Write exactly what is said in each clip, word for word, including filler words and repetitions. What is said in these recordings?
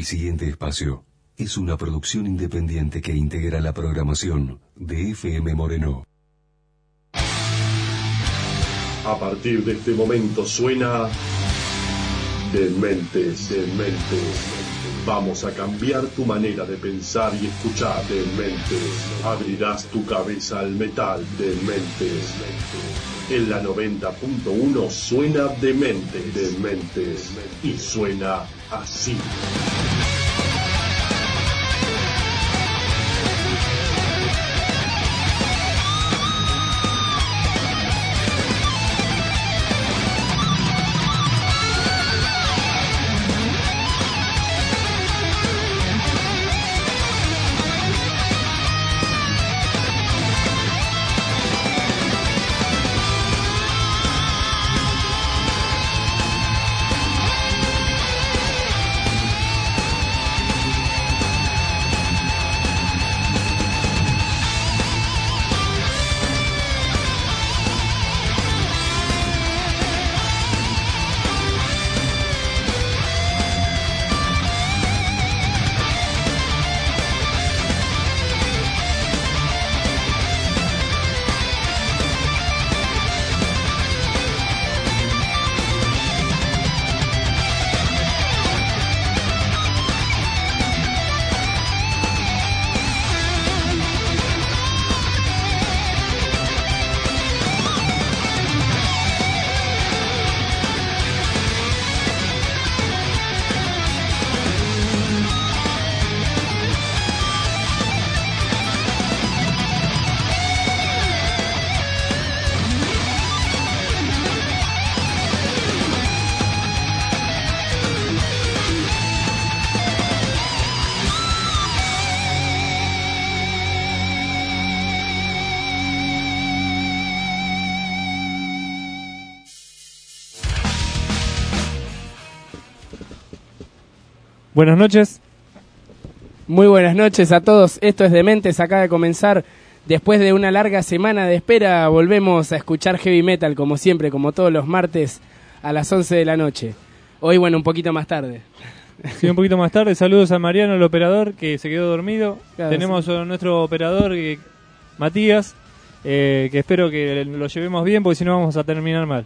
El siguiente espacio es una producción independiente que integra la programación de F M Moreno. A partir de este momento suena Dementes, Dementes. Vamos a cambiar tu manera de pensar y escuchar. Dementes. Abrirás tu cabeza al metal. Dementes. En la noventa punto uno suena Dementes, Dementes. Y suena así. Buenas noches. Muy buenas noches a todos. Esto es Dementes, acaba de comenzar. Después de una larga semana de espera, volvemos a escuchar heavy metal, como siempre, como todos los martes a las once de la noche. Hoy, bueno, un poquito más tarde. Sí, un poquito más tarde. Saludos a Mariano, el operador, que se quedó dormido. Claro, Tenemos sí. a nuestro operador, eh, Matías, eh, que espero que lo llevemos bien, porque si no vamos a terminar mal.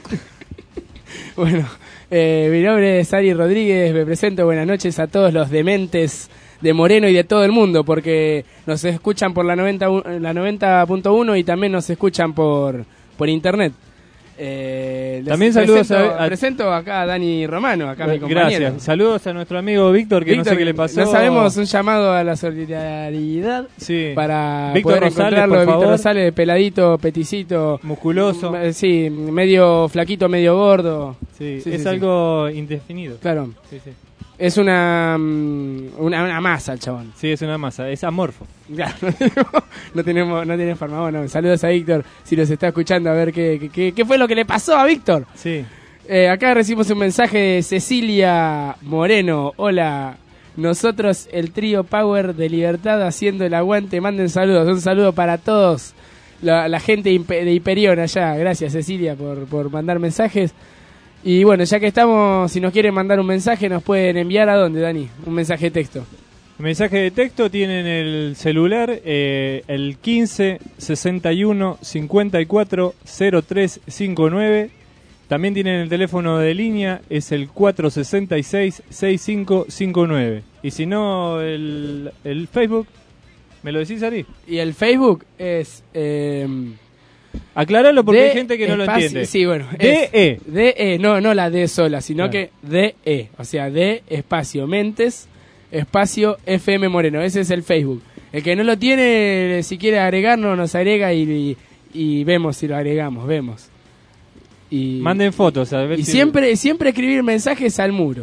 Bueno, eh, mi nombre es Ari Rodríguez, me presento, buenas noches a todos los dementes de Moreno y de todo el mundo, porque nos escuchan por la noventa, la noventa punto uno y también nos escuchan por, por internet. Eh, También saludos presento, a, a... presento acá a Dani Romano, acá mi compañero. Gracias. Saludos a nuestro amigo Víctor, que Víctor, no sé qué le pasó. No sabemos, un llamado a la solidaridad, sí, para Víctor poder Rosales, encontrarlo. por Víctor favor. Rosales, peladito, peticito, musculoso. m- Sí, medio flaquito, medio gordo. Sí, Sí, es sí, algo sí. indefinido. Claro. Sí, sí. Es una, una una masa el chabón. Sí, es una masa, es amorfo. Claro, no tenemos, no tenemos, no tiene forma. Bueno, saludos a Víctor, si nos está escuchando, a ver qué, qué, qué fue lo que le pasó a Víctor. Sí. Eh, acá recibimos un mensaje de Cecilia Moreno. Hola, nosotros el trío Power de Libertad haciendo el aguante. Manden saludos, un saludo para todos. La, la gente de Hiperión allá. Gracias, Cecilia, por, por mandar mensajes. Y bueno, ya que estamos, si nos quieren mandar un mensaje, nos pueden enviar ¿a dónde, Dani? Un mensaje de texto. El mensaje de texto tienen el celular, eh, el quince sesenta y uno cincuenta y cuatro cero tres cincuenta y nueve. También tienen el teléfono de línea, es el cuatro sesenta y seis sesenta y cinco cincuenta y nueve. Y si no, el, el Facebook, ¿me lo decís, Ari? Y el Facebook es... Eh, Aclaralo porque D hay gente que no lo espacio- entiende. Sí, bueno. D E. D E, no, no la D sola, sino Claro. que D E. O sea, D espacio Mentes, espacio F M Moreno. Ese es el Facebook. El que no lo tiene, si quiere agregarnos, nos agrega y, y, y vemos si lo agregamos, vemos. Y, Manden fotos. A ver y si... siempre, siempre escribir mensajes al muro.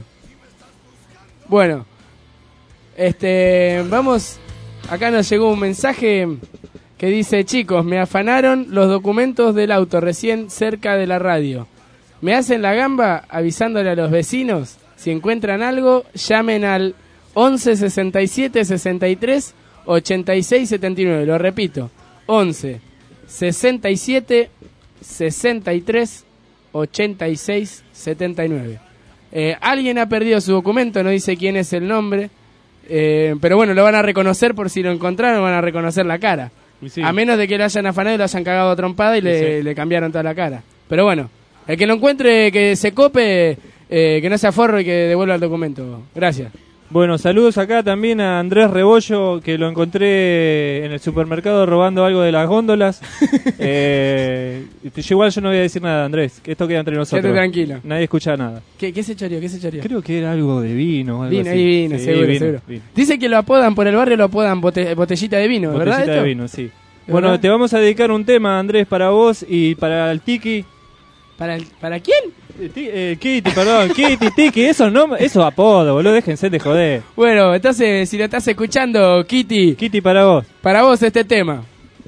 Bueno, este, vamos, acá nos llegó un mensaje que dice: chicos, me afanaron los documentos del auto recién cerca de la radio. ¿Me hacen la gamba avisándole a los vecinos? Si encuentran algo, llamen al once sesenta y siete sesenta y tres ochenta y seis setenta y nueve. Lo repito, once sesenta y siete sesenta y tres ochenta y seis setenta y nueve. Eh, alguien ha perdido su documento, no dice quién es el nombre, eh, pero bueno, lo van a reconocer por si lo encontraron, van a reconocer la cara. Sí. A menos de que lo hayan afanado y lo hayan cagado a trompada y le, Sí. le cambiaron toda la cara. Pero bueno, el que lo encuentre, que se cope, eh, que no se aforre y que devuelva el documento. Gracias. Bueno, saludos acá también a Andrés Rebollo, que lo encontré en el supermercado robando algo de las góndolas. eh, yo igual yo no voy a decir nada, Andrés, que esto queda entre nosotros. Quédate tranquilo. Nadie escucha nada. ¿Qué, qué se choreó? ¿Qué se choreó? Creo que era algo de vino. Algo Vino, así. ahí vino, Sí, seguro, vino, seguro. vino. Dice que lo apodan por el barrio, lo apodan bote- botellita de vino, ¿verdad? Botellita esto? de vino, sí. ¿De Bueno, verdad? te vamos a dedicar un tema, Andrés, para vos y para el Tiki. ¿Para, el- ¿Para quién? Eh, ti- eh, Kitty, perdón, Kitty, Tiki, esos no, esos apodos, boludo, déjense de joder. Bueno, entonces, si lo estás escuchando, Kitty, Kitty para vos. para vos este tema.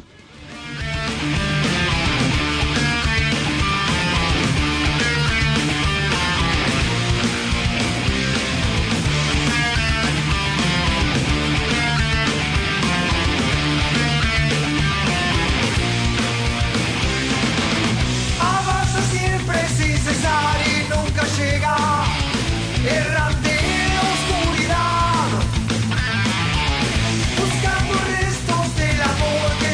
Avanza siempre sin cesar y nunca llega, errante en la oscuridad, buscando restos del amor que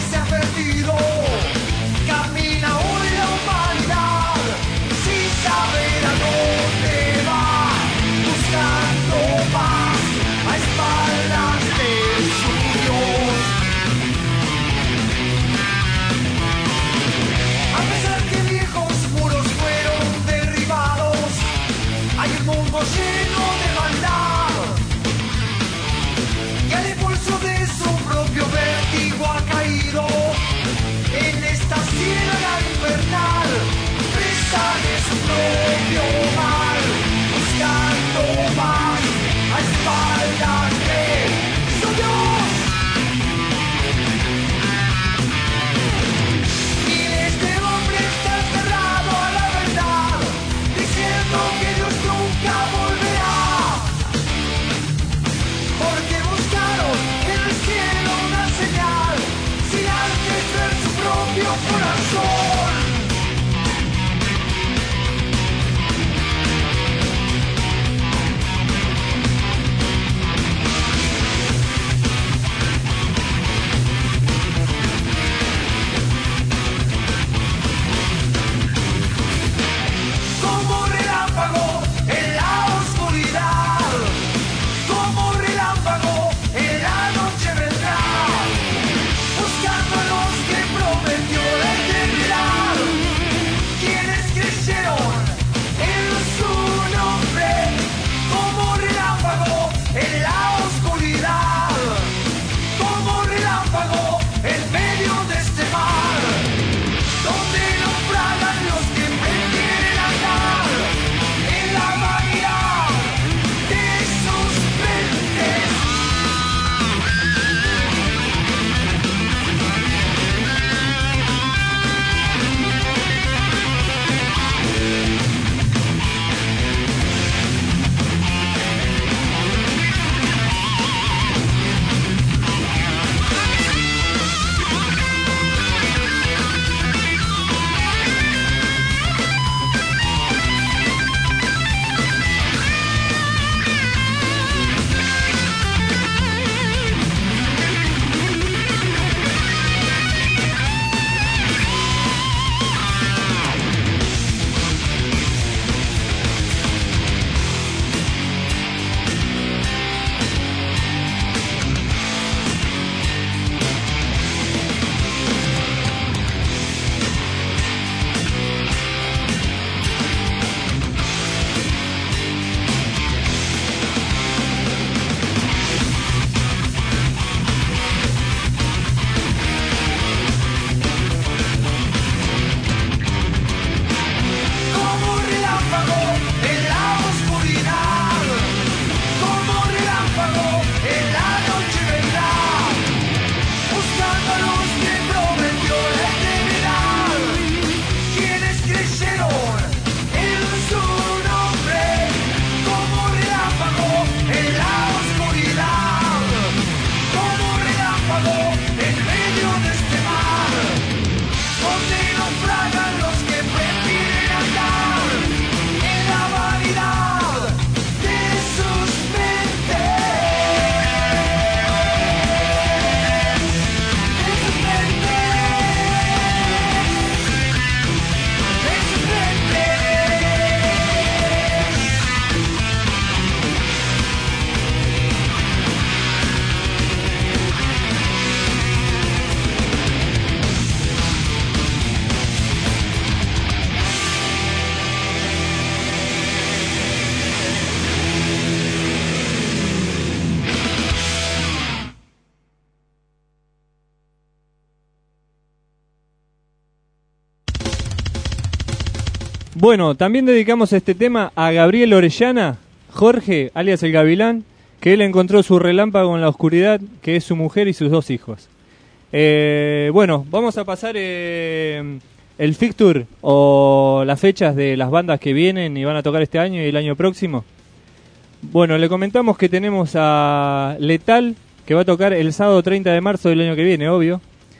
Bueno, también dedicamos este tema a Gabriel Orellana, Jorge, alias el Gavilán, que él encontró su relámpago en la oscuridad, que es su mujer y sus dos hijos. Eh, bueno, vamos a pasar eh, el fixture o las fechas de las bandas que vienen y van a tocar este año y el año próximo. Bueno, le comentamos que tenemos a Letal, que va a tocar el sábado treinta de marzo del año que viene, obvio,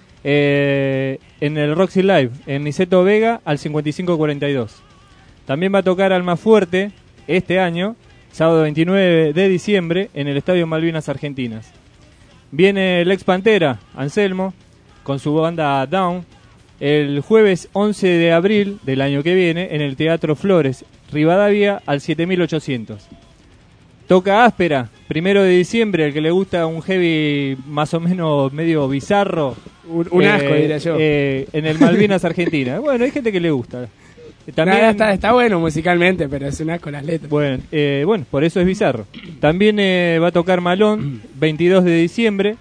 eh, en el Roxy Live, en Niceto Vega, al cincuenta y cinco cuarenta y dos. También va a tocar Almafuerte este año, sábado veintinueve de diciembre, en el Estadio Malvinas Argentinas. Viene el ex Pantera, Anselmo, con su banda Down, el jueves once de abril del año que viene, en el Teatro Flores, Rivadavia, al siete mil ochocientos. Toca Áspera, primero de diciembre, el que le gusta un heavy más o menos medio bizarro. Un, un eh, asco, diría yo. Eh, en el Malvinas Argentina. Bueno, hay gente que le gusta. También, Nada, está, está bueno musicalmente, pero es un asco las letras. Bueno, eh, bueno, por eso es bizarro. También eh, va a tocar Malón, veintidós de diciembre.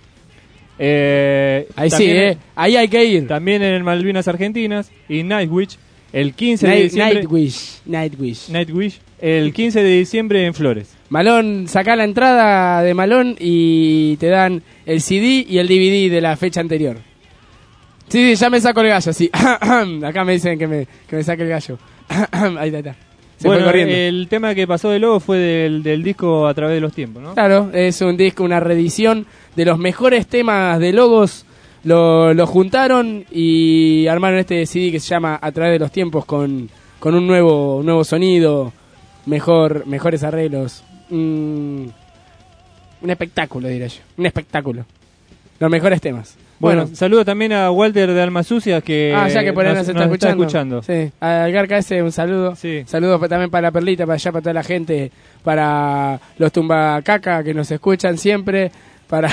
Eh, Ahí sí, también, eh. Ahí hay que ir. También en el Malvinas Argentinas. Y Nightwish, el quince de Night, diciembre. Nightwish. Nightwish. Nightwish, el quince de diciembre en Flores. Malón, sacá la entrada de Malón y te dan el C D y el D V D de la fecha anterior. Sí, sí, ya me saco el gallo, sí. Acá me dicen que me, que me saque el gallo. Ahí está, está. Se Bueno, fue corriendo. el tema que pasó de Lobo fue del, del disco A Través de los Tiempos, ¿no? Claro, es un disco, una reedición de los mejores temas de Logos. Lo, lo juntaron y armaron este C D que se llama A Través de los Tiempos con, con un nuevo, un nuevo sonido, mejor, mejores arreglos. Mm, un espectáculo, diría yo. Un espectáculo. Los mejores temas. Bueno, Bueno, saludo también a Walter de Alma Sucia que, ah, ya que por ahí nos, está, nos escuchando. escuchando. Sí, al Garca ese un saludo. Sí. Saludos pa- también para la Perlita, para allá, para toda la gente, para los Tumbacaca que nos escuchan siempre, para...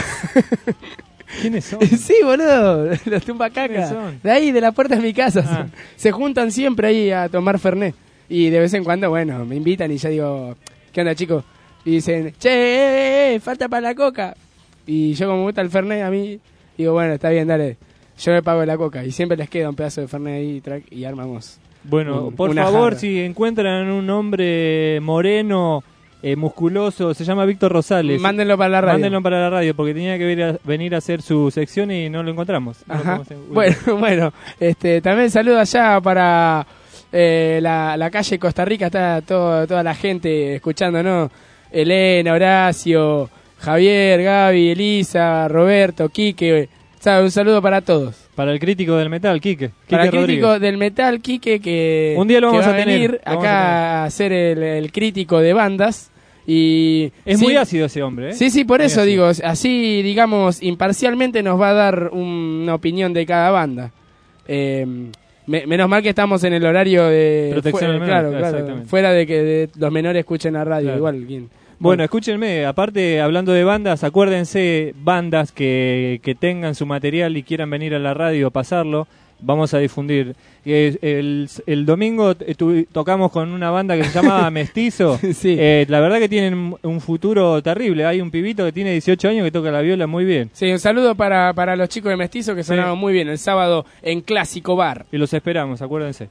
¿Quiénes son? Sí, boludo, los ¿Quiénes Tumbacaca. son? De ahí, de la puerta de mi casa. Ah. Se juntan siempre ahí a tomar Fernet. Y de vez en cuando, bueno, me invitan y ya digo, ¿qué onda, chicos? Y dicen, che, eh, eh, falta para la coca. Y yo, como me gusta el Fernet, a mí, digo, bueno, está bien, dale. Yo me pago la coca. Y siempre les queda un pedazo de Fernet ahí track, y armamos. Bueno, Un- por una favor, jarra. si encuentran un hombre moreno, eh, musculoso, se llama Víctor Rosales. Mándenlo para la radio. Mándenlo para la radio, porque tenía que venir a, venir a hacer su sección y no lo encontramos. No lo Ajá. podemos en- Bueno, bueno, este, también saludo allá para eh, la, la calle Costa Rica, está todo, toda la gente escuchando, ¿no? Elena, Horacio, Javier, Gaby, Elisa, Roberto, Quique, ¿sabe? Un saludo para todos. Para el crítico del metal, Quique. Quique Para el crítico Rodríguez. del metal, Quique, que, Un día lo que vamos va a tener, venir lo vamos acá a a, hacer el, el crítico de bandas. Y Es sí, muy ácido ese hombre, ¿eh? Sí, sí, por Muy eso ácido. digo, así, digamos, imparcialmente nos va a dar un- una opinión de cada banda. Eh, me- menos mal que estamos en el horario de... Protección fue- al menor, claro, claro, claro, exactamente. fuera de que de- los menores escuchen la radio, Claro. igual. ¿quién? Bueno, escúchenme, aparte, hablando de bandas, acuérdense, bandas que, que tengan su material y quieran venir a la radio a pasarlo, vamos a difundir. Eh, el, el domingo eh, tu- tocamos con una banda que se llama Mestizo. Sí. Eh, la verdad que tienen un futuro terrible. Hay un pibito que tiene dieciocho años que toca la viola muy bien. Sí, un saludo para, para los chicos de Mestizo que Sí. sonaron muy bien el sábado en Clásico Bar. Y los esperamos, acuérdense.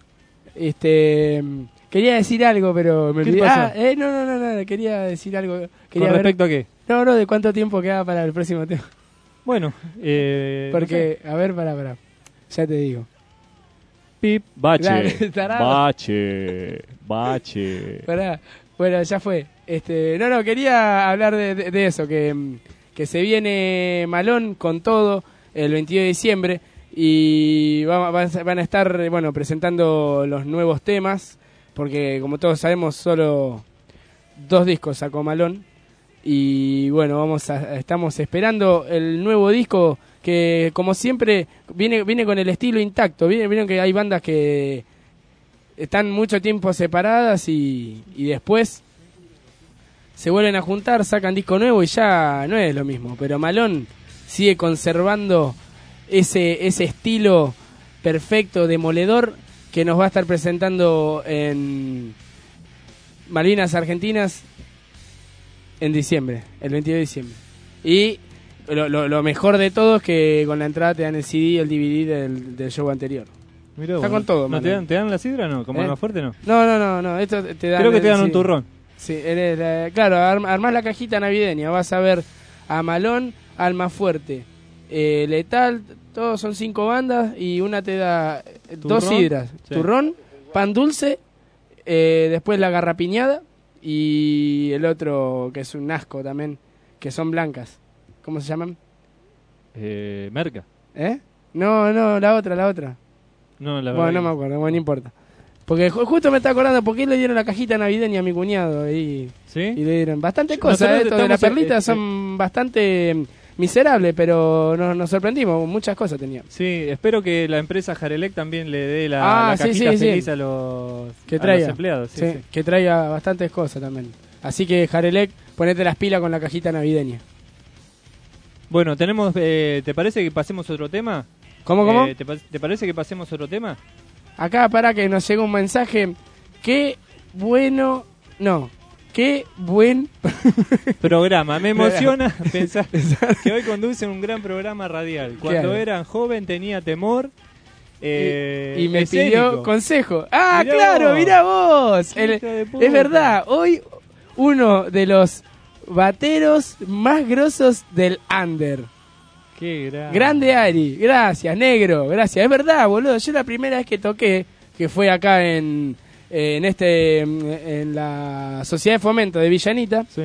Este, quería decir algo, pero me ¿Qué olvidé. pasó? Ah, eh, no, no, no, no, quería decir algo. Quería ¿Con ver- respecto a qué? No, no, de cuánto tiempo queda para el próximo tema. Bueno, eh, Porque, a ver, para, para. Ya te digo. Pip, bache, Dale, tarado. bache, bache. Pará. Bueno, ya fue. Este, no, no, quería hablar de, de- de eso, que, mm, que se viene Malón con todo el veintidós de diciembre y va- van, a- van a estar, bueno, presentando los nuevos temas, porque como todos sabemos, solo dos discos sacó Malón y bueno, vamos a, estamos esperando el nuevo disco que, como siempre, viene viene con el estilo intacto. Viene, vieron que hay bandas que están mucho tiempo separadas y, y después se vuelven a juntar, sacan disco nuevo y ya no es lo mismo. Pero Malón sigue conservando ese, ese estilo perfecto, demoledor, que nos va a estar presentando en Malvinas Argentinas en diciembre, el veintidós de diciembre. Y lo, lo, lo mejor de todo es que con la entrada te dan el C D y el D V D del, del show anterior. Mirá Está vos, con todo, ¿No Manu. te dan, te dan la sidra no? ¿Como ¿Eh? Alma Fuerte no? No, no, no, no. Esto te dan. Creo que te dan sí. un turrón. Sí, eres, eh, claro, arm- armás la cajita navideña. Vas a ver a Malón, Alma Fuerte, eh, Letal. Todos son cinco bandas y una te da eh, dos Turrón, sidras: sí. turrón, pan dulce, eh, después la garrapiñada y el otro que es un asco también, que son blancas. ¿Cómo se llaman? Eh, Merca. ¿Eh? No, no, la otra, la otra. No, la Bueno, verdad no que- me acuerdo, bueno, no importa. Porque ju- justo me está acordando, ¿por qué le dieron la cajita navideña a mi cuñado? Y, ¿Sí? y le dieron bastante Nosotros cosas, ¿eh? Esto de la estamos, perlita eh, son bastante mm, miserables, pero nos, nos sorprendimos, muchas cosas tenía. Sí, espero que la empresa Jarelec también le dé la, Ah, la sí, cajita sí, sí. feliz a los, Que a traiga. los empleados. Sí, Sí, sí. que traiga bastantes cosas también. Así que, Jarelec, ponete las pilas con la cajita navideña. Bueno, tenemos. Eh, ¿Te parece que pasemos otro tema? ¿Cómo, cómo? Eh, ¿te, pa- ¿Te parece que pasemos otro tema? Acá, para que nos llegue un mensaje. Qué bueno... No, qué buen... Programa. Me emociona pensar que hoy conduce un gran programa radial. Cuando Claro. era joven tenía temor. Eh, y me escénico. pidió consejo. ¡Ah, Mirá claro! vos. ¡Mirá vos! Hijo El- de puta. es verdad, hoy uno de los bateros más grosos del under. Qué gran. Grande Ari, gracias, negro, gracias. Es verdad, boludo. Yo la primera vez que toqué, que fue acá en, en este en la Sociedad de Fomento de Villanita. Sí.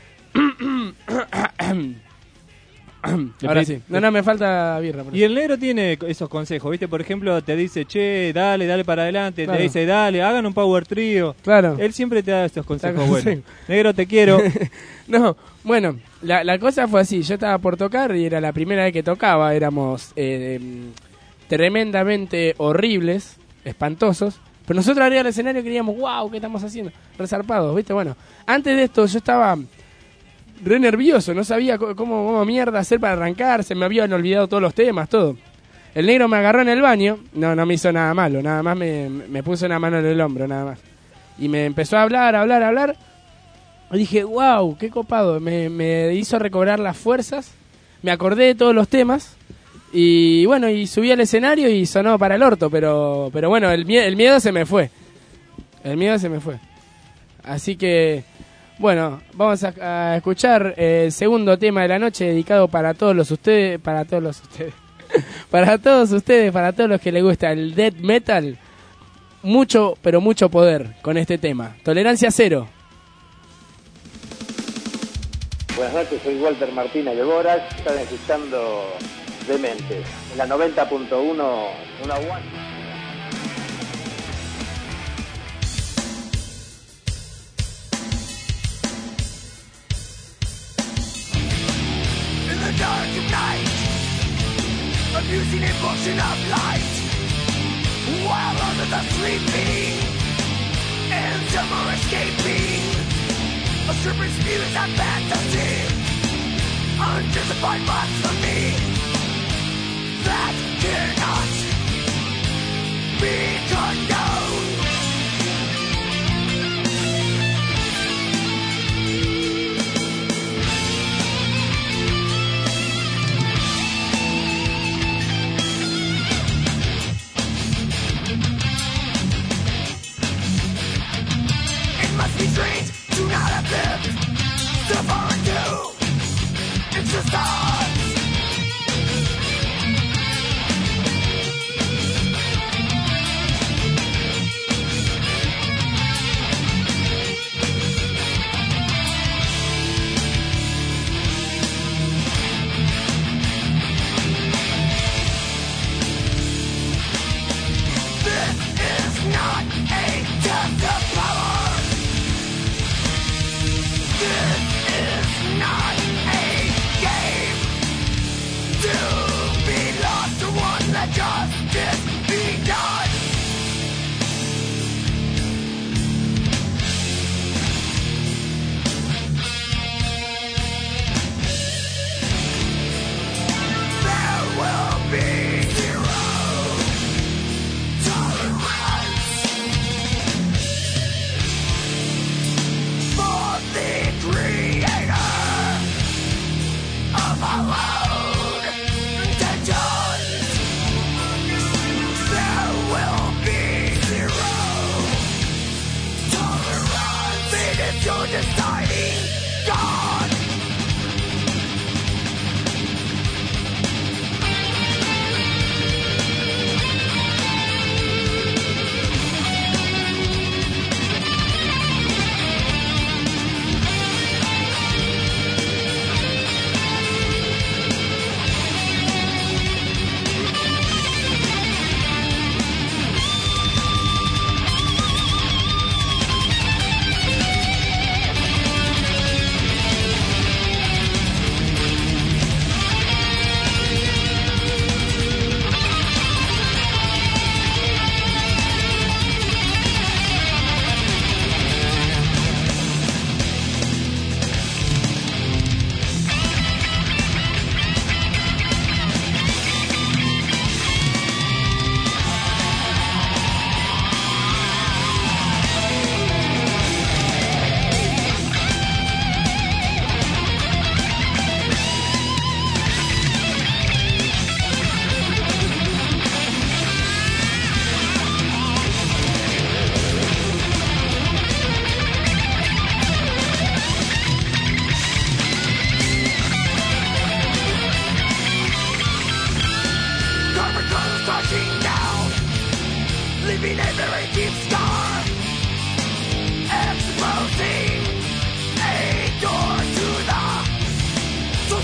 Ahora sí. No, no, me falta birra. por Y el negro tiene esos consejos, ¿viste? Por ejemplo, te dice, che, dale, dale para adelante. Claro. Te dice, dale, hagan un power trio. Claro. Él siempre te da estos consejos Está- buenos. sí. Negro, te quiero. No, bueno, la, la cosa fue así. Yo estaba por tocar y era la primera vez que tocaba. Éramos eh, em, tremendamente horribles, espantosos. Pero nosotros arriba del escenario queríamos, wow, ¿qué estamos haciendo? Resarpados, ¿viste? Bueno, antes de esto yo estaba re nervioso. No sabía co- cómo, cómo mierda hacer para arrancar. Se me habían olvidado todos los temas, todo. El negro me agarró en el baño. No, no me hizo nada malo. Nada más me, me puso una mano en el hombro, nada más. Y me empezó a hablar, a hablar, a hablar. Y dije, wow, qué copado. Me, me hizo recobrar las fuerzas. Me acordé de todos los temas. Y bueno, y subí al escenario y sonó para el orto. Pero, pero bueno, el, mie- el miedo se me fue. El miedo se me fue. Así que, bueno, vamos a, a escuchar el segundo tema de la noche dedicado para todos los ustedes. Para todos los ustedes. Para todos ustedes, para todos los que les gusta el death metal. Mucho, pero mucho poder con este tema. Tolerancia cero. Buenas noches, soy Walter Martínez de Boras. Están escuchando Dementes, en la noventa punto uno, una one. In the dark of night, abusing emotion of light, while others are sleeping, and some are escaping. A serpent spews a fantasy, unjustified blasphemy that cannot be condoned. It must be strange to not have lived so far into existence.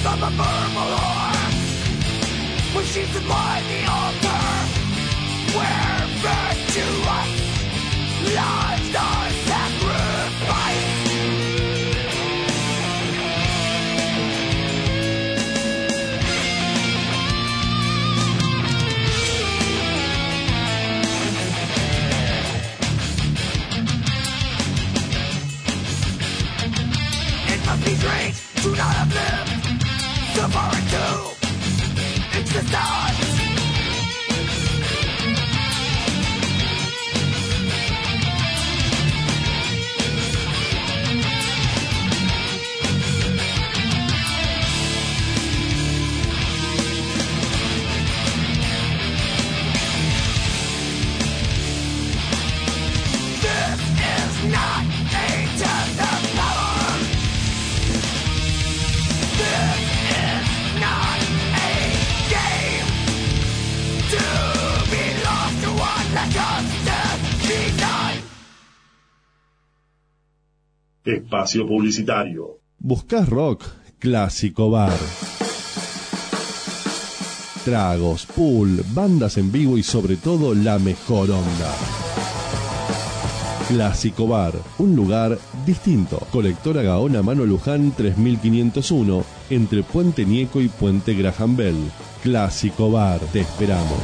Shadows of a verbal horse, when she's behind the altar, where virtuous lives are sacrificed. It must be strange to not have lived so far into existence. Not a test of power. This is not a game to be lost to one. Let justice be done. Espacio publicitario. ¿Buscás rock? Clásico Bar. Tragos, pool, bandas en vivo y sobre todo la mejor onda. Clásico Bar, un lugar distinto. Colectora Gaona Mano Luján tres mil quinientos uno, entre Puente Nieco y Puente Graham Bell. Clásico Bar, te esperamos.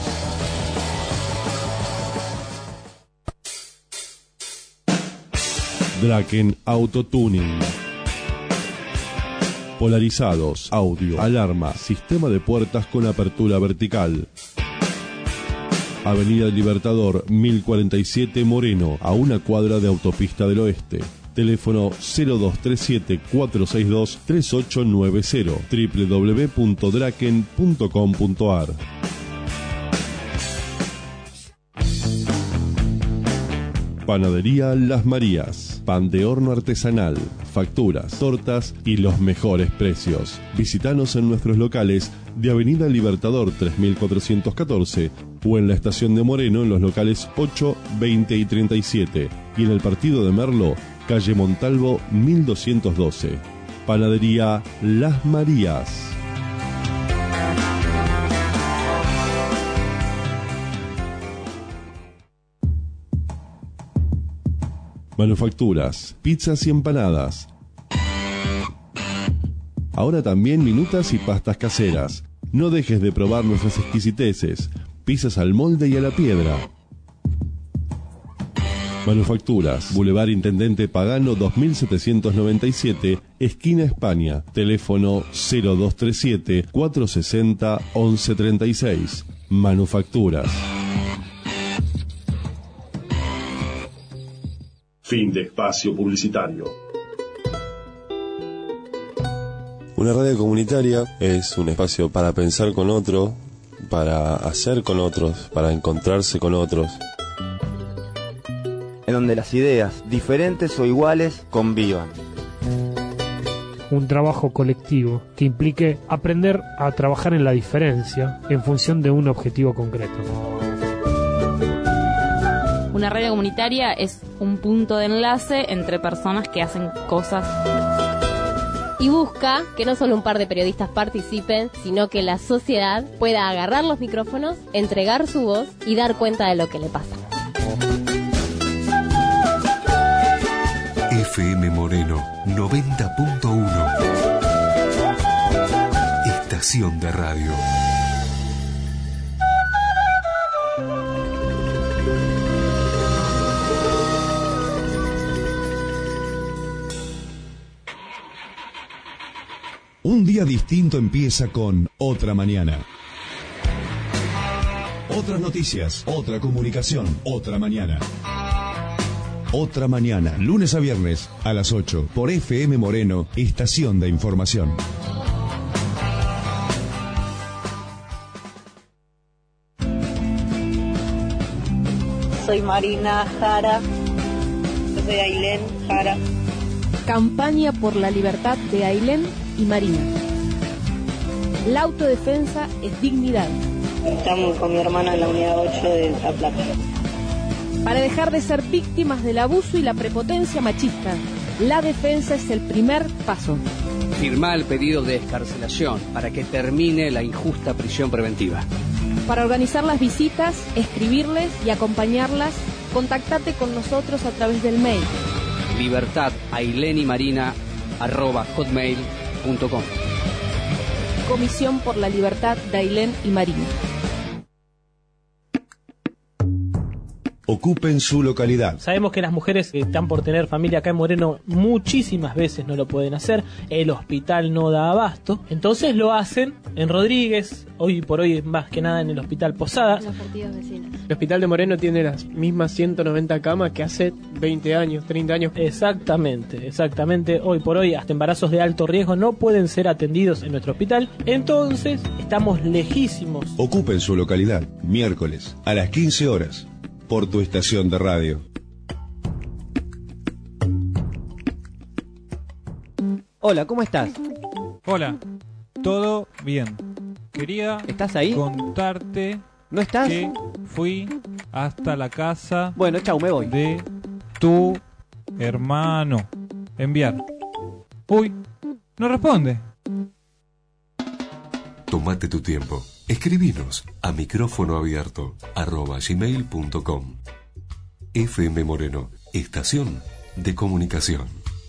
Draken Autotuning. Polarizados, audio, alarma, sistema de puertas con apertura vertical. Avenida Libertador mil cuarenta y siete Moreno, a una cuadra de Autopista del Oeste. Teléfono cero dos tres siete, cuatro seis dos, tres ocho nueve cero, doble u doble u doble u punto draken punto com punto a r. Panadería Las Marías. Pan de horno artesanal, facturas, tortas y los mejores precios. Visítanos en nuestros locales de Avenida Libertador tres mil cuatrocientos catorce o en la estación de Moreno en los locales ocho, veinte y treinta y siete y en el partido de Merlo, calle Montalvo mil doscientos doce. Panadería Las Marías. Manufacturas, pizzas y empanadas. Ahora también minutas y pastas caseras. No dejes de probar nuestras exquisiteces. Pizzas al molde y a la piedra. Manufacturas, Boulevard Intendente Pagano dos mil setecientos noventa y siete, esquina España. Teléfono cero dos tres siete, cuatro seis cero, once treinta y seis. Manufacturas. Fin de espacio publicitario. Una radio comunitaria es un espacio para pensar con otro, para hacer con otros, para encontrarse con otros. En donde las ideas, diferentes o iguales, convivan. Un trabajo colectivo que implique aprender a trabajar en la diferencia en función de un objetivo concreto. Una radio comunitaria es un punto de enlace entre personas que hacen cosas. Y busca que no solo un par de periodistas participen, sino que la sociedad pueda agarrar los micrófonos, entregar su voz y dar cuenta de lo que le pasa. F M Moreno noventa punto uno. Estación de radio. Un día distinto empieza con Otra Mañana. Otras noticias, otra comunicación, otra mañana. Otra Mañana, lunes a viernes a las ocho, por F M Moreno, Estación de Información. Soy Marina Jara. Yo soy Ailén Jara. Campaña por la libertad de Ailén y Marina. La autodefensa es dignidad. Estamos con mi hermana en la unidad ocho de La Plata. Para dejar de ser víctimas del abuso y la prepotencia machista, la defensa es el primer paso. Firmá el pedido de excarcelación para que termine la injusta prisión preventiva. Para organizar las visitas, escribirles y acompañarlas, contactate con nosotros a través del mail. Libertad Ailén y Marina arroba hotmail punto com. Comisión por la Libertad de Ailén y Marina. Ocupen su localidad. Sabemos que las mujeres que están por tener familia acá en Moreno muchísimas veces no lo pueden hacer, el hospital no da abasto, entonces lo hacen en Rodríguez, hoy por hoy más que nada en el hospital Posadas. Los partidos vecinos. El hospital de Moreno tiene las mismas ciento noventa camas que hace veinte años, treinta años. Exactamente, exactamente, hoy por hoy hasta embarazos de alto riesgo no pueden ser atendidos en nuestro hospital, entonces estamos lejísimos. Ocupen su localidad, miércoles a las quince horas. Por tu estación de radio. Hola, ¿cómo estás? Hola, todo bien. Quería ¿Estás ahí? contarte ¿No estás? que fui hasta la casa Bueno, chau, me voy. de tu hermano. Enviar. Uy, no responde. Tómate tu tiempo. Escribinos a micrófono abierto arroba gmail punto com. F M Moreno, estación de comunicación.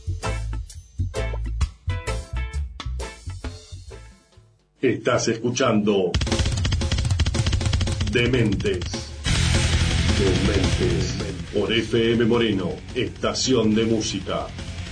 Estás escuchando Dementes. Dementes. Por F M Moreno, estación de música.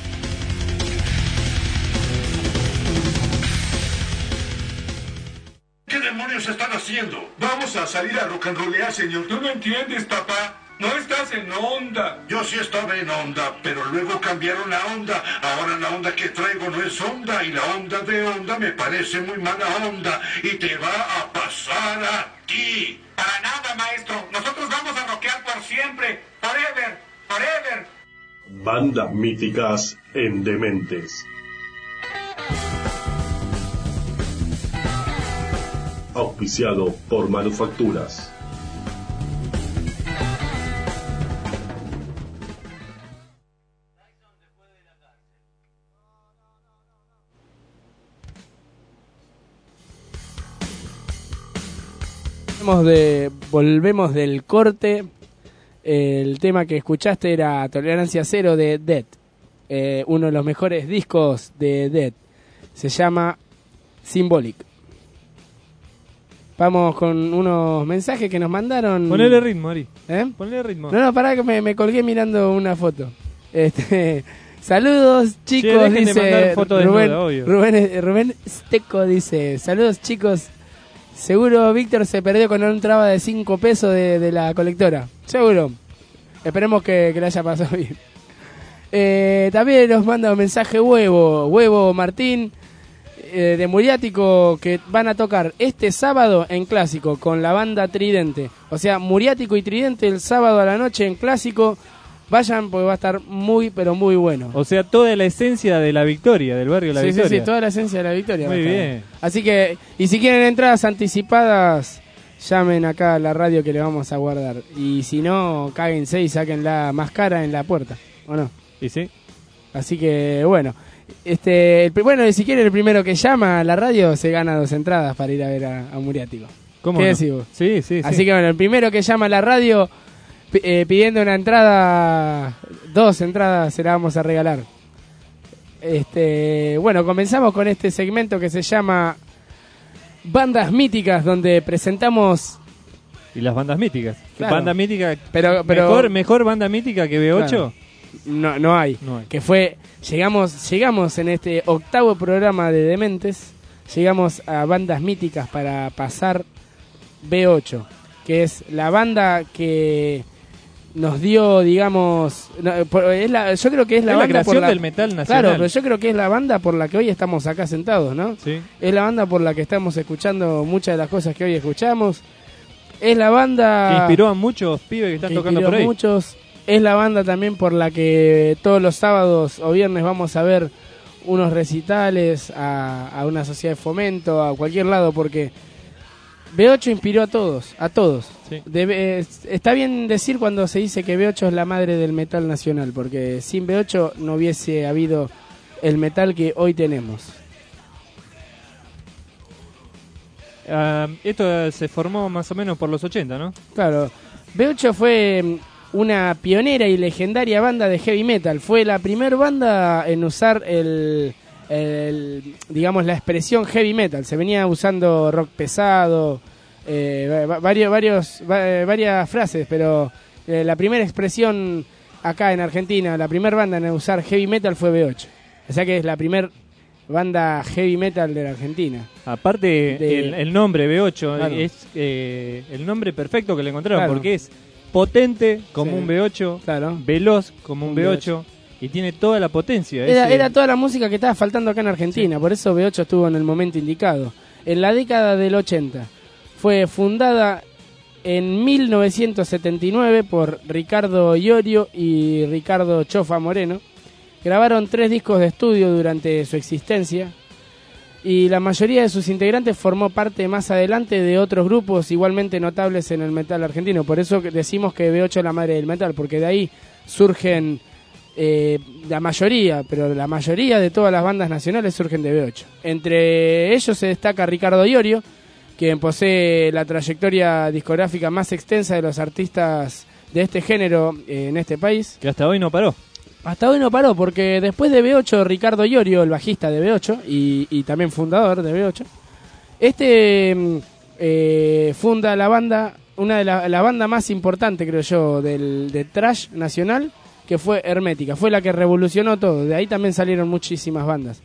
¿Qué demonios están haciendo? Vamos a salir a rock and rollear, señor. Tú no entiendes, papá. No estás en onda. Yo sí estaba en onda, pero luego cambiaron la onda. Ahora la onda que traigo no es onda y la onda de onda me parece muy mala onda y te va a pasar a ti. Para nada, maestro. Nosotros vamos a rockear por siempre. Forever, forever. Bandas míticas en Dementes. Auspiciado por Manufacturas. De, volvemos del corte. El tema que escuchaste era Tolerancia Cero de Dead, eh, uno de los mejores discos de Dead. Se llama Symbolic. Vamos con unos mensajes que nos mandaron. Ponele ritmo, Ari. ¿Eh? Ponele ritmo. No, no, pará que me, me colgué mirando una foto. Este, saludos chicos, Che, dejen de dice mandar fotos Rubén, desnuda, obvio. Rubén, Rubén Steco dice, saludos chicos. Seguro Víctor se perdió con un traba de cinco pesos de, de la colectora. Seguro. Esperemos que, que le haya pasado bien. Eh, también nos manda un mensaje Huevo. Huevo Martín eh, de Muriático, que van a tocar este sábado en Clásico con la banda Tridente. O sea, Muriático y Tridente el sábado a la noche en Clásico. Vayan porque va a estar muy, pero muy bueno. O sea, toda la esencia de la Victoria, del barrio de la sí, Victoria. Sí, sí, toda la esencia de la Victoria. Muy bien. Así que, y si quieren entradas anticipadas, llamen acá a la radio que le vamos a guardar. Y si no, cáguense y sáquenla más cara en la puerta, ¿o no? ¿Y sí? Así que, bueno. este el, Bueno, y si quieren el primero que llama a la radio, se gana dos entradas para ir a ver a, a Muriático. ¿Cómo ¿Qué no? decís vos? Sí, sí, Así sí. que, bueno, el primero que llama a la radio... Eh, pidiendo una entrada, dos entradas se las vamos a regalar. Este, bueno, comenzamos con este segmento que se llama Bandas Míticas, donde presentamos... Y las bandas míticas. Claro. Banda mítica, pero, pero mejor, mejor banda mítica que B ocho. Claro. No, no hay. No hay. Que fue, llegamos, llegamos en este octavo programa de Dementes, llegamos a bandas míticas para pasar B ocho, que es la banda que nos dio, digamos, no, por, es la, yo creo que es la es banda la creación por la, del metal nacional. Claro, pero yo creo que es la banda por la que hoy estamos acá sentados, ¿no? Sí. Es la banda por la que estamos escuchando muchas de las cosas que hoy escuchamos. Es la banda que inspiró a muchos pibes que están que tocando inspiró por ahí. Muchos. Es la banda también por la que todos los sábados o viernes vamos a ver unos recitales a, a una sociedad de fomento, a cualquier lado, porque B ocho inspiró a todos, a todos. Sí. De, es, está bien decir cuando se dice que B ocho es la madre del metal nacional, porque sin B ocho no hubiese habido el metal que hoy tenemos? Uh, esto se formó más o menos por los ochenta, ¿no? Claro. B ocho fue una pionera y legendaria banda de heavy metal. Fue la primera banda en usar el, el, digamos, la expresión heavy metal. Se venía usando rock pesado, eh, varios, varios, varias frases, pero eh, la primera expresión acá en Argentina, la primera banda en usar heavy metal fue B ocho. O sea que es la primera banda heavy metal de la Argentina. Aparte, de... el, el nombre B ocho, claro, es eh, el nombre perfecto que le encontraron, claro, porque es potente como sí, un B ocho, claro, veloz como un, un B ocho, B ocho, y tiene toda la potencia. Era, ese... era toda la música que estaba faltando acá en Argentina, sí, por eso B ocho estuvo en el momento indicado. En la década del ochenta fue fundada en mil novecientos setenta y nueve por Ricardo Iorio y Ricardo Chofa Moreno. Grabaron tres discos de estudio durante su existencia y la mayoría de sus integrantes formó parte más adelante de otros grupos igualmente notables en el metal argentino. Por eso decimos que B ocho es la madre del metal, porque de ahí surgen eh, la mayoría, pero la mayoría de todas las bandas nacionales surgen de B ocho. Entre ellos se destaca Ricardo Iorio, quien posee la trayectoria discográfica más extensa de los artistas de este género eh, en este país. Que hasta hoy no paró. Hasta hoy no paró, porque después de B ocho, Ricardo Iorio, el bajista de B ocho y, y también fundador de B ocho, este eh, funda la banda, una de la, la banda más importante, creo yo, del de thrash nacional, que fue Hermética. Fue la que revolucionó todo. De ahí también salieron muchísimas bandas.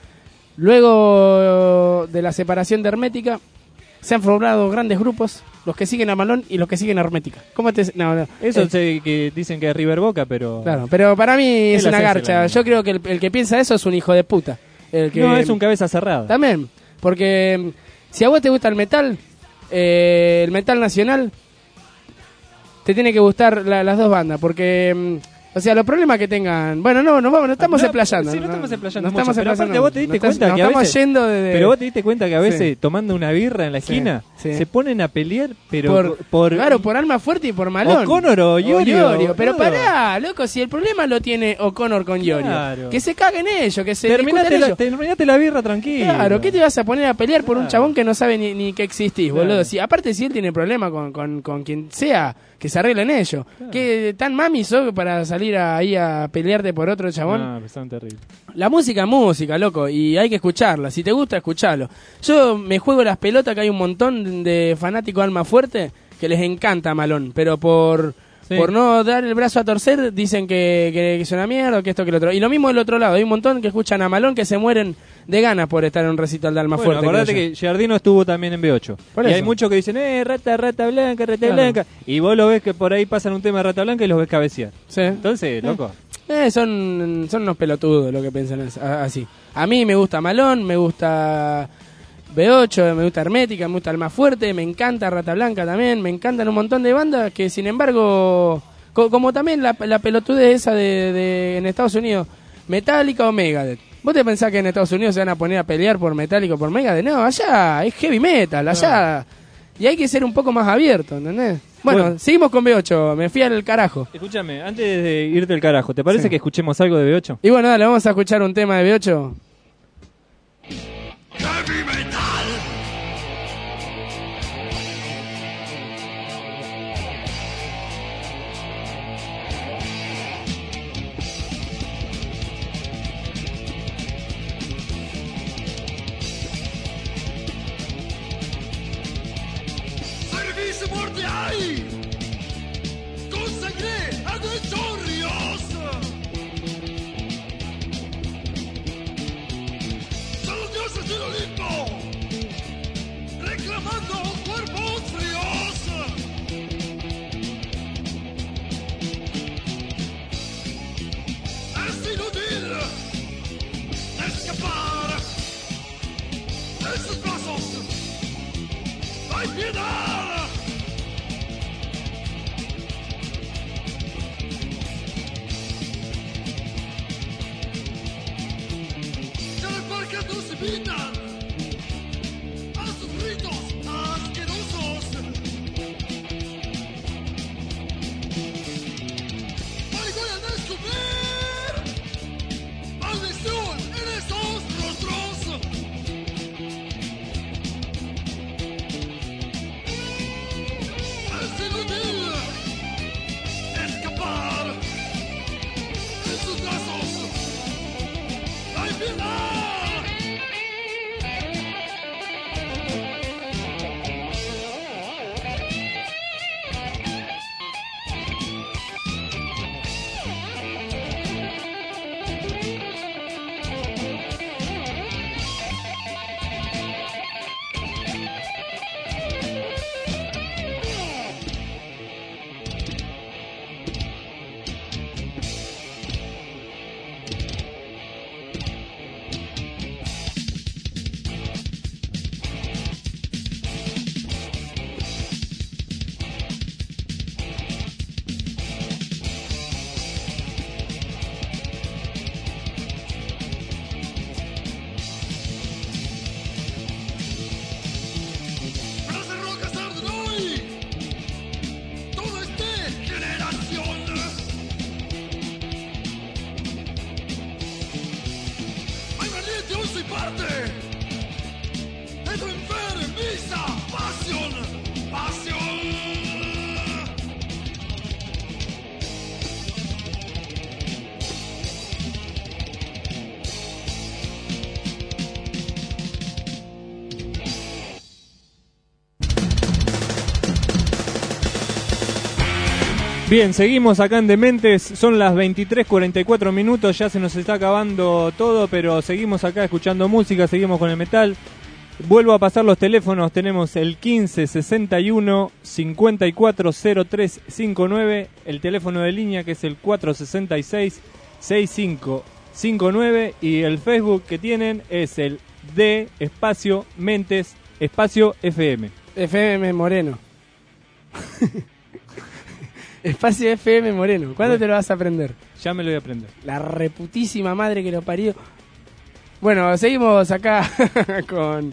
Luego de la separación de Hermética, se han formado grandes grupos, los que siguen a Malón y los que siguen a Hermética. ¿Cómo te...? No, no. Eso eh, sé que dicen que es River Boca, pero... Claro, pero para mí es una garcha. Yo creo que el, el que piensa eso es un hijo de puta. El que, no, es un cabeza cerrada. También, porque si a vos te gusta el metal, eh, el metal nacional, te tiene que gustar la, las dos bandas, porque... O sea, los problemas que tengan... Bueno, no, nos vamos, nos estamos no, explayando. Sí, no, no estamos explayando no mucho, estamos pero explayando, aparte vos te diste nos cuenta nos que a estamos veces... yendo de, de... Pero vos te diste cuenta que a veces, sí, tomando una birra en la esquina, sí, sí, se ponen a pelear, pero por, por... Claro, por Alma Fuerte y por Malón. O'Connor o Iorio. O Iorio. Pero pará, loco, si el problema lo tiene O'Connor con Iorio. Claro. Que se caguen ellos, que se terminate la, ellos. terminate la birra tranquilo. Claro, ¿qué te vas a poner a pelear por claro, un chabón que no sabe ni, ni que existís, claro, boludo? Si, aparte, si él tiene problema con, con, con quien sea, que se arreglen ellos. Claro. ¿Qué tan mami sos para salir ahí a pelearte por otro chabón? No, pues son terribles. La música es música, loco, y hay que escucharla. Si te gusta, escuchalo. Yo me juego las pelotas, que hay un montón de fanáticos de Alma Fuerte que les encanta Malón, pero por... Sí. Por no dar el brazo a torcer, dicen que, que, que es una mierda, que esto, que lo otro. Y lo mismo del otro lado, hay un montón que escuchan a Malón que se mueren de ganas por estar en un recital de Alma bueno, Fuerte. Acordate que Giardino estuvo también en B ocho. Por y eso. Hay muchos que dicen, eh, rata, rata blanca, rata claro, blanca. Y vos lo ves que por ahí pasan un tema de rata blanca y los ves cabecear. Sí. Entonces, loco. Eh, son, son unos pelotudos lo que piensan así. A mí me gusta Malón, me gusta... B ocho, me gusta Hermética, me gusta Alma Fuerte, me encanta Rata Blanca también, me encantan un montón de bandas que sin embargo, co como también la, la pelotudez esa de, de en Estados Unidos, Metallica o Megadeth. ¿Vos te pensás que en Estados Unidos se van a poner a pelear por Metallica o por Megadeth? No, allá es heavy metal, allá... No. Y hay que ser un poco más abierto, ¿entendés? Bueno, bueno, seguimos con B ocho, me fui al carajo. Escúchame, antes de irte al carajo, ¿te parece sí. que escuchemos algo de B ocho? Y bueno, dale, vamos a escuchar un tema de B ocho. Heavy metal. Servicio mortal. Consagre a victorios. Son los dioses del Olimpo, reclamando cuerpos fríos. Es inútil escapar de sus brazos. No hay piedad. Ya el parque nos invitan a sus ritos asquerosos. Hoy voy a descubrir maldición Bien, seguimos acá en Dementes, son las veintitrés cuarenta y cuatro minutos, ya se nos está acabando todo, pero seguimos acá escuchando música, seguimos con el metal. Vuelvo a pasar los teléfonos, tenemos el quince sesenta y uno cincuenta y cuatro cero tres cincuenta y nueve, el teléfono de línea que es el cuatro sesenta y seis sesenta y cinco cincuenta y nueve y el Facebook que tienen es el D espacio Mentes espacio F M. F M Moreno. Espacio F M Moreno. ¿Cuándo bueno, te lo vas a aprender? Ya me lo voy a aprender. La reputísima madre que lo parió. Bueno, seguimos acá con,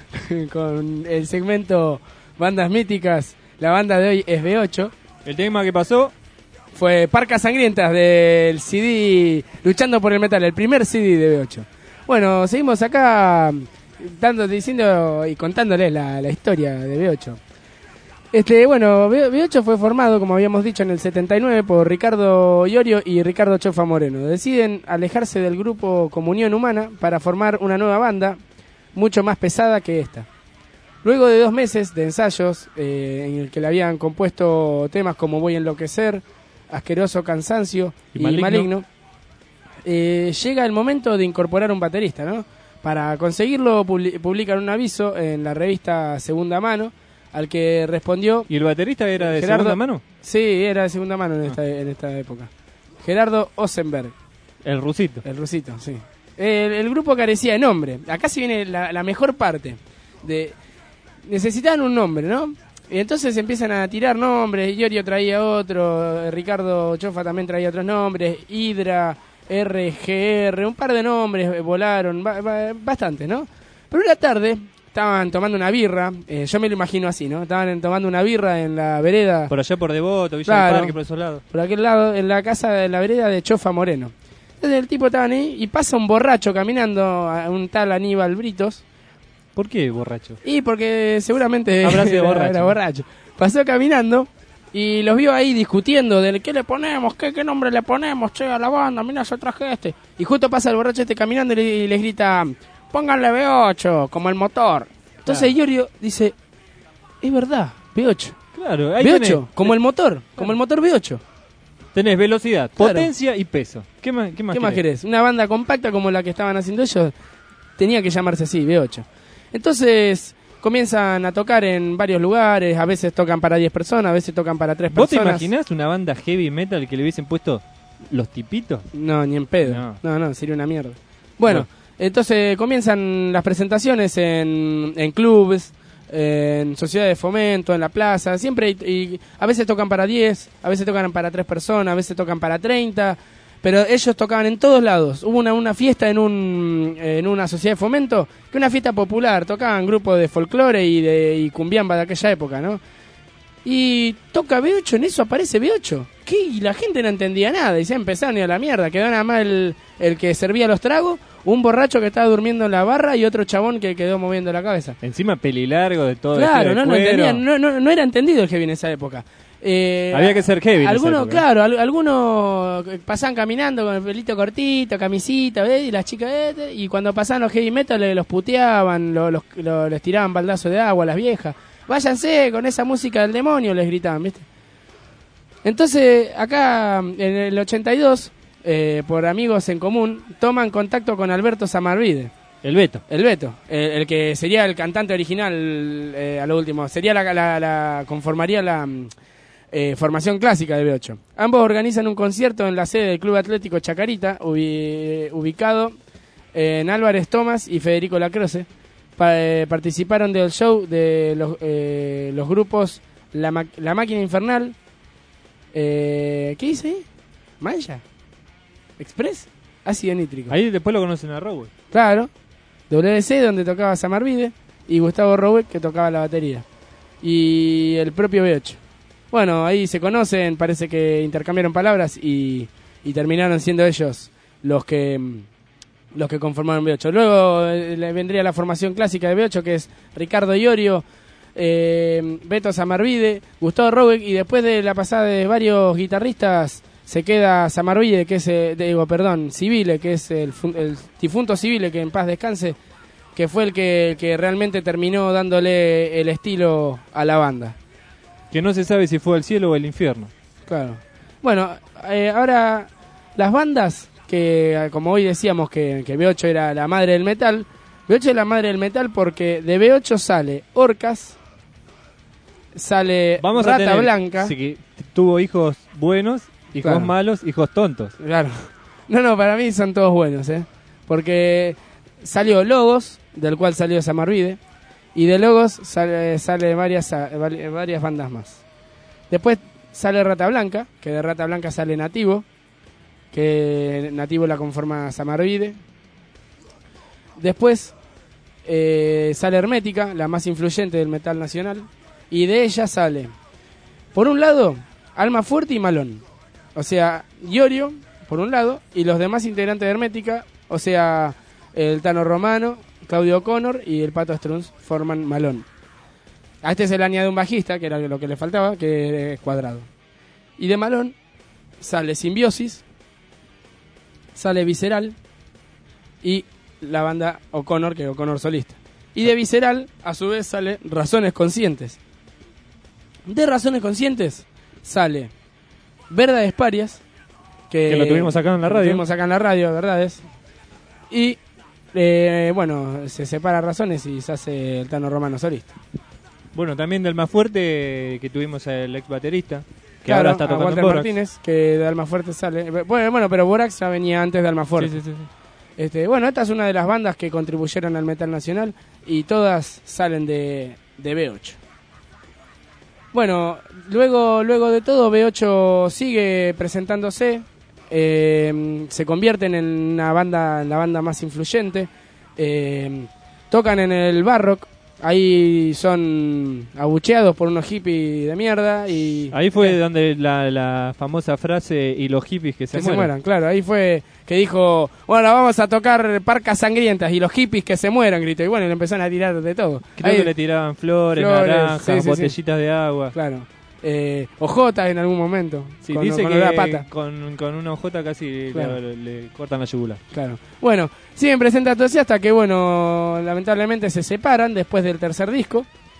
con el segmento Bandas Míticas. La banda de hoy es B ocho. El tema que pasó fue Parcas Sangrientas del C D Luchando por el Metal, el primer C D de B ocho. Bueno, seguimos acá dando, diciendo y contándoles la, la historia de B ocho. Este, bueno, B ocho fue formado, como habíamos dicho, en el setenta y nueve por Ricardo Iorio y Ricardo Chofa Moreno. Deciden alejarse del grupo Comunión Humana para formar una nueva banda, mucho más pesada que esta. Luego de dos meses de ensayos, eh, en el que le habían compuesto temas como Voy a enloquecer, Asqueroso Cansancio y, y Maligno, Maligno eh, llega el momento de incorporar un baterista, ¿no? Para conseguirlo publi- publican un aviso en la revista Segunda Mano, al que respondió... ¿Y el baterista era de Gerardo, segunda mano? Sí, era de segunda mano en, ah. esta, en esta época. Gerardo Osenberg. El rusito. El rusito, sí. El, el grupo carecía de nombre. Acá se viene la, la mejor parte. De necesitaban un nombre, ¿no? Y entonces empiezan a tirar nombres. Iorio traía otro, Ricardo Chofa también traía otros nombres, Hydra, R G R, un par de nombres volaron, ba, ba, bastante, ¿no? Pero una tarde... Estaban tomando una birra, eh, yo me lo imagino así, ¿no? Estaban tomando una birra en la vereda. Por allá por Devoto, Villa claro, del Parque, por esos lados. Por aquel lado, en la casa de la vereda de Chofa Moreno. Entonces el tipo estaba ahí y pasa un borracho caminando, a un tal Aníbal Britos. ¿Por qué borracho? Y porque seguramente habrá sido era, borracho. era borracho. Pasó caminando y los vio ahí discutiendo del qué le ponemos, qué, qué nombre le ponemos, che, a la banda, mira, yo traje este. Y justo pasa el borracho este caminando y, le, y les grita... Pónganle B ocho, como el motor. Entonces claro. Iorio dice, es verdad, B ocho. Claro, ahí B ocho, tenés, como el motor, claro. como el motor B ocho. Tenés velocidad, claro. potencia y peso. ¿Qué más, qué más, ¿Qué querés? más querés? Una banda compacta como la que estaban haciendo ellos, tenía que llamarse así, B ocho. Entonces comienzan a tocar en varios lugares, a veces tocan para diez personas, a veces tocan para tres personas. ¿Vos te imaginás una banda heavy metal que le hubiesen puesto los tipitos? No, ni en pedo. No, no, no sería una mierda. Bueno... No. Entonces comienzan las presentaciones en, en clubes, en sociedades de fomento, en la plaza, siempre, y, y a veces tocan para diez, a veces tocan para tres personas, a veces tocan para treinta, pero ellos tocaban en todos lados. Hubo una, una fiesta en, un, en una sociedad de fomento, que una fiesta popular, tocaban grupos de folclore y de y cumbiamba de aquella época, ¿no? Y toca B ocho, en eso aparece B ocho. ¿Qué? Y la gente no entendía nada, y se empezaron a ir a la mierda, quedó nada más el, el que servía los tragos, un borracho que estaba durmiendo en la barra y otro chabón que quedó moviendo la cabeza. Encima pelilargo de todo. Claro, no, de no entendían, no, no, no era entendido el heavy en esa época. Eh, Había que ser heavy. Algunos, claro, al, algunos pasaban caminando con el pelito cortito, camisita, ¿ves? Y las chicas, ¿ves? Y cuando pasaban los heavy metal los puteaban, los, los, los, les tiraban baldazos de agua a las viejas. Váyanse con esa música del demonio, les gritaban, ¿viste? Entonces, acá en el ochenta y dos, eh, por amigos en común, toman contacto con Alberto Samarvide. El Beto. El Beto, el, el que sería el cantante original eh, a lo último. Sería la, la, la conformaría la eh, formación clásica de B ocho. Ambos organizan un concierto en la sede del Club Atlético Chacarita, ubi, ubicado en Álvarez Tomás y Federico Lacroce. Pa, eh, participaron del show de los, eh, los grupos La, Ma- la Máquina Infernal. Eh, ¿Qué dice ahí? Maya. Express. Ácido nítrico. Ahí después lo conocen a Rowe. Claro. W C, donde tocaba Samarvide, y Gustavo Rowe, que tocaba la batería. Y el propio B ocho. Bueno, ahí se conocen, parece que intercambiaron palabras y, y terminaron siendo ellos los que los que conformaron B ocho. Luego eh, le vendría la formación clásica de B ocho, que es Ricardo Iorio, eh, Beto Samarvide, Gustavo Rowe, y después de la pasada de varios guitarristas se queda Samarvide, que es, eh, digo, perdón, Civile, que es el, el difunto Civile, que en paz descanse, que fue el que, el que realmente terminó dándole el estilo a la banda. Que no se sabe si fue al cielo o al infierno. Claro. Bueno, eh, ahora las bandas que, como hoy decíamos que, que B ocho era la madre del metal, B ocho es la madre del metal porque de B ocho sale Orcas, sale Vamos Rata a tener, Blanca. Sí, que tuvo hijos buenos, hijos Claro. malos, hijos tontos. Claro. No, no, para mí son todos buenos, ¿eh? Porque salió Logos, del cual salió Samarvide, y de Logos sale, sale varias, vari- varias bandas más. Después sale Rata Blanca, que de Rata Blanca sale Nativo, que Nativo la conforma Samarvide. Después eh, sale Hermética, la más influyente del metal nacional, y de ella sale, por un lado, Alma Fuerte y Malón. O sea, Iorio, por un lado, y los demás integrantes de Hermética, o sea, el Tano Romano, Claudio O'Connor y el Pato Strunz forman Malón. A este se le añade un bajista, que era lo que le faltaba, que es Cuadrado. Y de Malón sale Simbiosis, sale Visceral y la banda O'Connor, que es O'Connor solista. Y de Visceral, a su vez, sale Razones Conscientes. De Razones Conscientes sale Verdades Parias, que, Que lo tuvimos acá en la radio. Lo tuvimos acá en la radio, Verdades. Y, eh, bueno, se separa Razones y se hace el Tano Romano solista. Bueno, también del más fuerte que tuvimos el ex baterista, que Claro, ahora está a tocando Walter en Borax. Martínez, que de Almafuerte sale. Bueno, bueno, pero Borax ya venía antes de Almafuerte. Sí, sí, sí, sí. Este, bueno, esta es una de las bandas que contribuyeron al metal nacional y todas salen de, de B ocho. Bueno, luego, luego de todo, B ocho sigue presentándose, eh, se convierten en una banda, en la banda más influyente, eh, tocan en el Barrock, ahí son abucheados por unos hippies de mierda y Ahí fue donde la, la famosa frase y los hippies que se que se mueran. mueran, claro, ahí fue que dijo, bueno, vamos a tocar Parcas Sangrientas y los hippies que se mueran, gritó, y bueno, le empezaron a tirar de todo. Creo Ahí- que le tiraban flores, Flores, naranjas, sí, sí, sí. botellitas de agua. Claro. Eh, ojotas en algún momento. Sí, con, dice con que olor a pata. Con, con una ojota casi Claro. le, le cortan la yugular. Claro. Bueno, siguen presentándose hasta que, bueno, lamentablemente se separan después del tercer disco.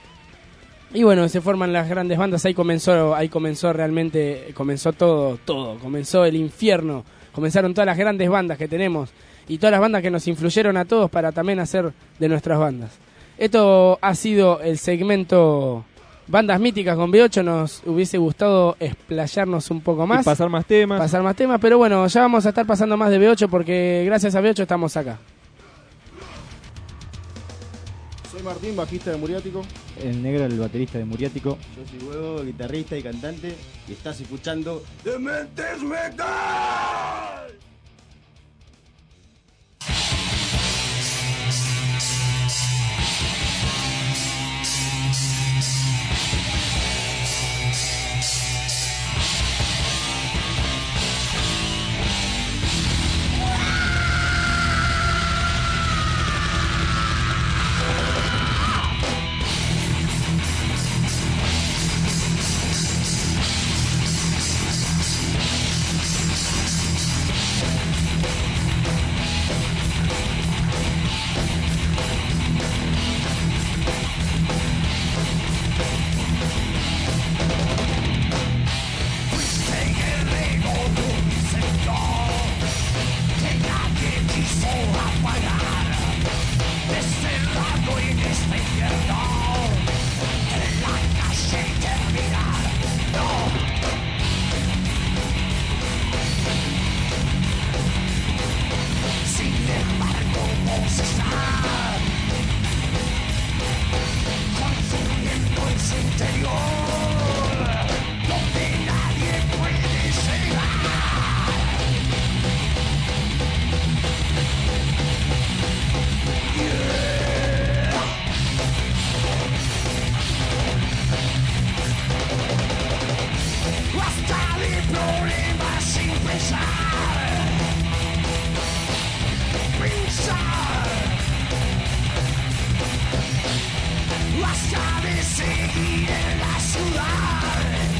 Y bueno, se forman las grandes bandas. Ahí comenzó, ahí comenzó realmente, comenzó todo, todo. Comenzó el infierno. Comenzaron todas las grandes bandas que tenemos. Y todas las bandas que nos influyeron a todos para también hacer de nuestras bandas. Esto ha sido el segmento Bandas Míticas con B ocho. Nos hubiese gustado explayarnos un poco más. Y pasar más temas. Pasar más temas, pero bueno, ya vamos a estar pasando más de B ocho porque gracias a B ocho estamos acá. Soy Martín, bajista de Muriático. El negro, el baterista de Muriático. Yo soy Huevo, guitarrista y cantante. Y estás escuchando Dementes Metal. Basta de problemas sin pensar. Pensar. Basta de seguir en la ciudad.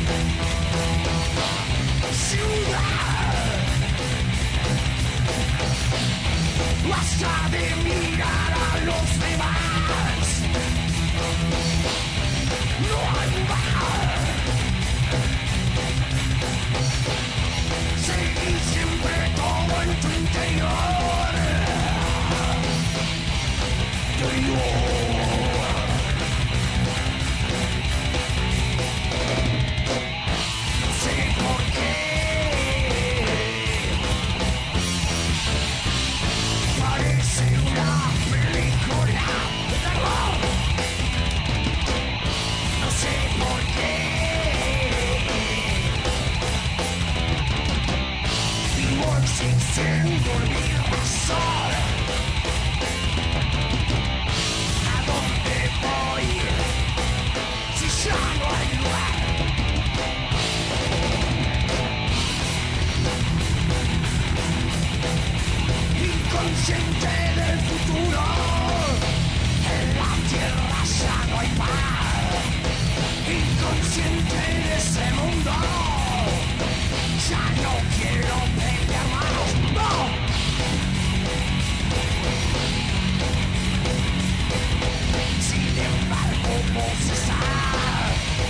Ciudad. Basta de mirar a los demás. No hay más. inconsciente de ese mundo. Ya no quiero pelear más, no. Sin embargo, vos estás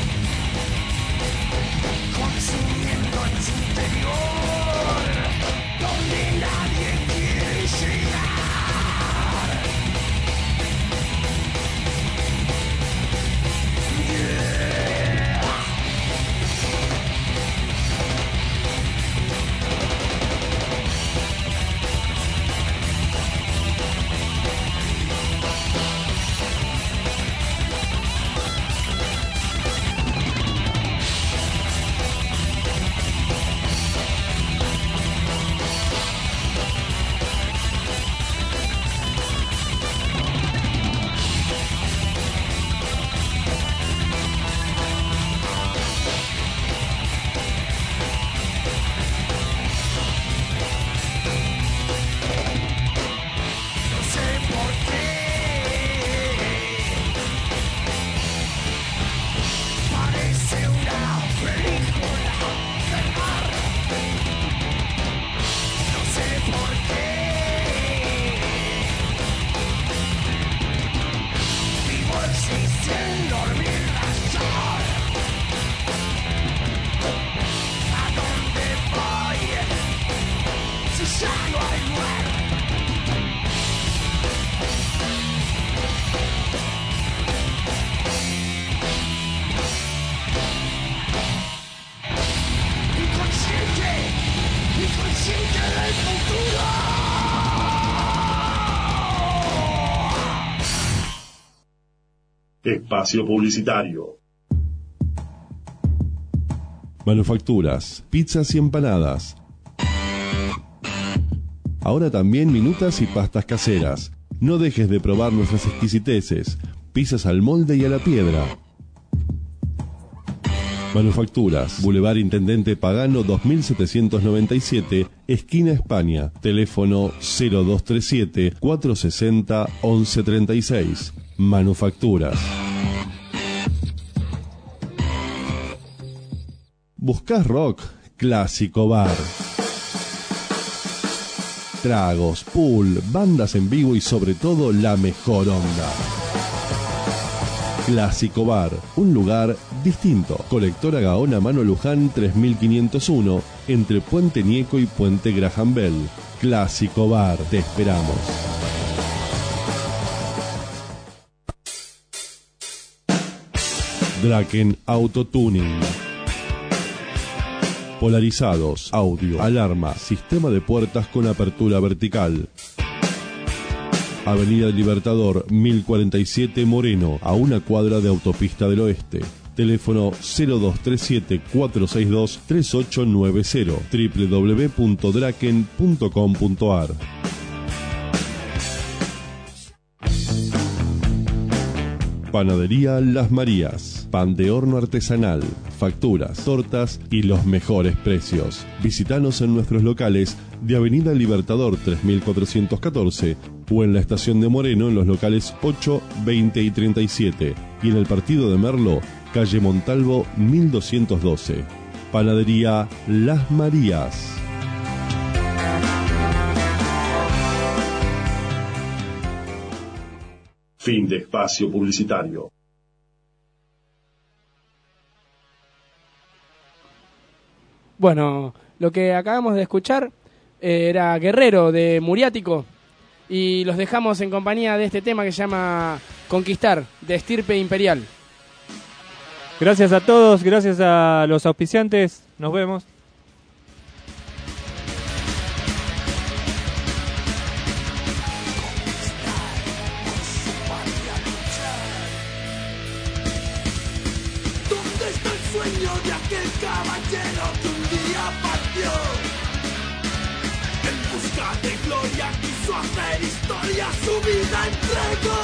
consumiendo en su interior, donde nadie quiere llegar. Yeah. No sé por qué parece una película de mar. No sé por qué vivo existiendo dormir razón. ¿A dónde voy si ya no hay muerte? Inconsciente, inconsciente del futuro. Espacio publicitario. Manufacturas, pizzas y empanadas. Ahora también minutas y pastas caseras. No dejes de probar nuestras exquisiteces. Pizzas al molde y a la piedra. Manufacturas, Boulevard Intendente Pagano dos mil setecientos noventa y siete, esquina España. Teléfono cero dos tres siete, cuatro seis cero, once treinta y seis. Manufacturas. ¿Buscás rock? Clásico Bar. Tragos, pool, bandas en vivo y sobre todo la mejor onda. Clásico Bar, un lugar distinto. Colectora Gaona Mano Luján tres mil quinientos uno, entre Puente Nieco y Puente Graham Bell. Clásico Bar, te esperamos. Draken Autotuning. Polarizados, audio, alarma, sistema de puertas con apertura vertical. Avenida Libertador mil cuarenta y siete Moreno, a una cuadra de Autopista del Oeste. Teléfono cero dos tres siete, cuatro seis dos, tres ocho nueve cero, doble u doble u doble u punto draken punto com punto a r. Panadería Las Marías. Pan de horno artesanal, facturas, tortas y los mejores precios. Visítanos en nuestros locales de Avenida Libertador tres mil cuatrocientos catorce o en la estación de Moreno en los locales ocho, veinte y treinta y siete y en el partido de Merlo, calle Montalvo mil doscientos doce. Panadería Las Marías. Fin de espacio publicitario. Bueno, lo que acabamos de escuchar eh, era Guerrero de Muriático y los dejamos en compañía de este tema que se llama Conquistar, de Estirpe Imperial. Gracias a todos, gracias a los auspiciantes, nos vemos. ¿Dónde está el sueño de aquel caballero que un día partió? En busca de gloria quiso hacer historia, su vida entregó.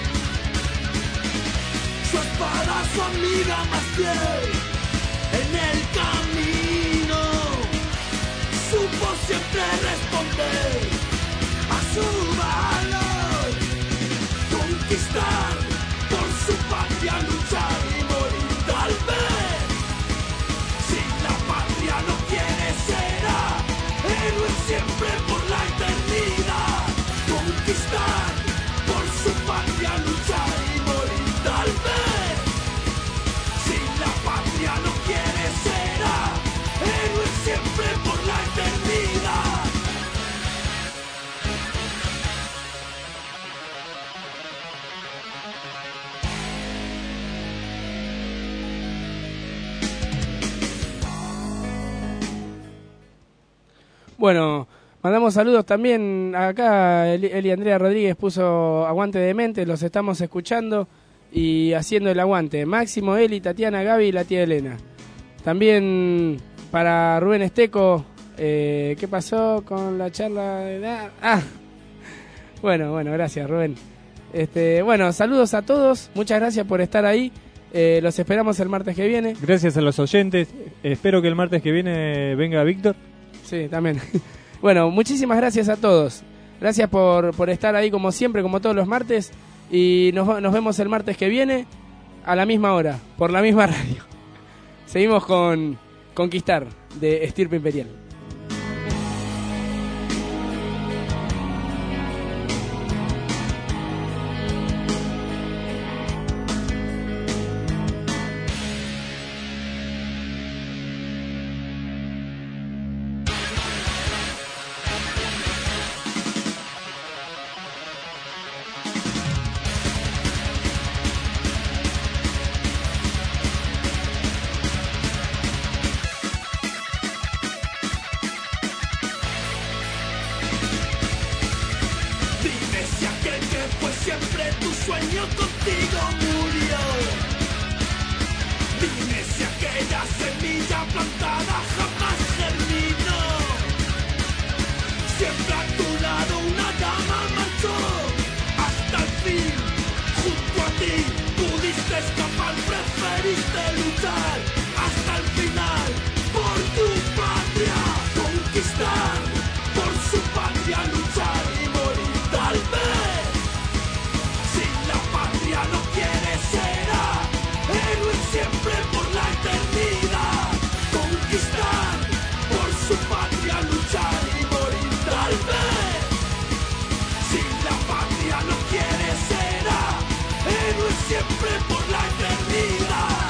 Su espada, su amiga más fiel, en el camino supo siempre responder a su valor. Conquistar por su patria, luchar y morir tal vez. Bueno, mandamos saludos también. Acá Eli, Eli Andrea Rodríguez puso aguante de mente, los estamos escuchando y haciendo el aguante. Máximo, Eli, Tatiana, Gaby y la tía Elena. También para Rubén Esteco, eh, ¿qué pasó con la charla? De... Ah, bueno, bueno, gracias Rubén. Este, bueno, saludos a todos, muchas gracias por estar ahí. Eh, los esperamos el martes que viene. Gracias a los oyentes. Espero que el martes que viene venga Víctor. Sí, también. Bueno, muchísimas gracias a todos. Gracias por, por estar ahí como siempre, como todos los martes. Y nos, nos vemos el martes que viene a la misma hora, por la misma radio. Seguimos con Conquistar, de Estirpe Imperial. Siempre por la eternidad.